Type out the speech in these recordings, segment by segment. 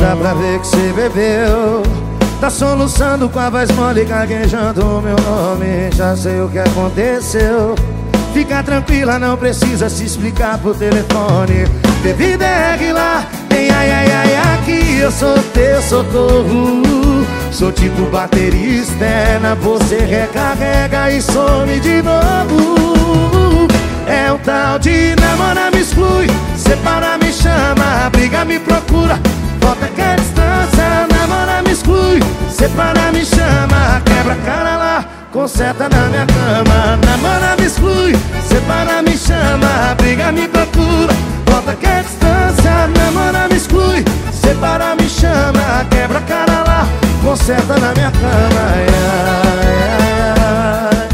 dá pra ver que cê bebeu. Tá soluçando com a voz mole, gaguejando o meu nome. Já sei o que aconteceu. Fica tranquila, não precisa se explicar por telefone. Bebida é regular, tem ai ai ai aqui. Eu sou teu socorro. Sou tipo bateria externa, você recarrega e some de novo. É um tal de namora, me exclui, separa, me chama, briga, me procura, volta que é distância. Namora, me exclui, separa, me chama, quebra a cara lá, conserta na minha cama. Namora, me exclui, separa, me chama, briga, me procura, volta que é distância. Namora, me exclui, separa, me chama, quebra a cara lá, conserta na minha cama. Ai, ai, ai.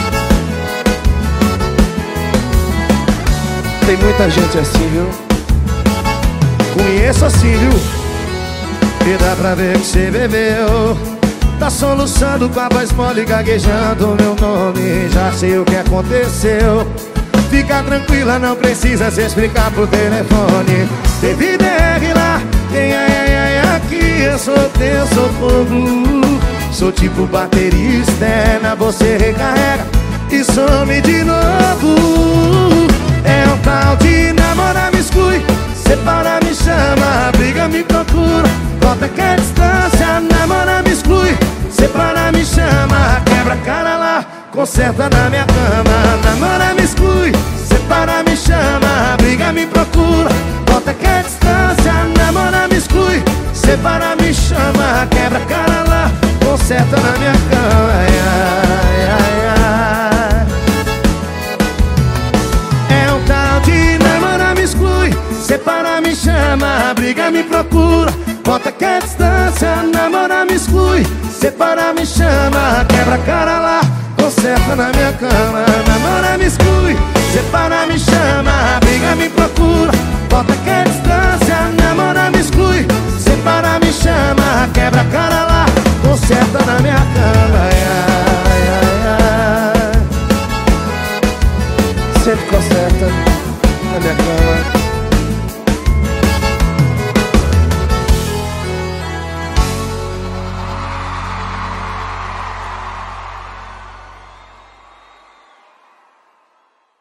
Tem muita gente assim, viu? Conheço assim, viu? E dá pra ver que cê bebeu. Tá soluçando com a voz mole, gaguejando o meu nome. Já sei o que aconteceu. Fica tranquila, não precisa se explicar por telefone. Teve DR lá, tem ai ai ai aqui. Eu sou teu socorro. Sou tipo bateria externa, você recarrega e some de novo. É um tal de namora, me exclui, separa, me chama, briga, me procura, volta que é distância. Namora, me exclui, separa, me chama, quebra a cara lá, conserta na minha cama. Namora, me exclui, separa, me chama, briga, me procura, volta que é distância. Namora, me exclui, separa, me chama, quebra a cara lá, conserta na minha cama. Ai, ai, ai, ai. É um tal de namora, me exclui, separa, me chama, briga, me procura, volta que é distância. Namora, me exclui, separa, me chama, quebra a cara lá, conserta na minha cama. Namora, me exclui, separa, me chama, briga, me procura, volta que é distância. Namora, me exclui, separa, me chama, quebra a cara lá, conserta na minha cama. Ai, ai, ai, ai. Sempre conserta na minha cama.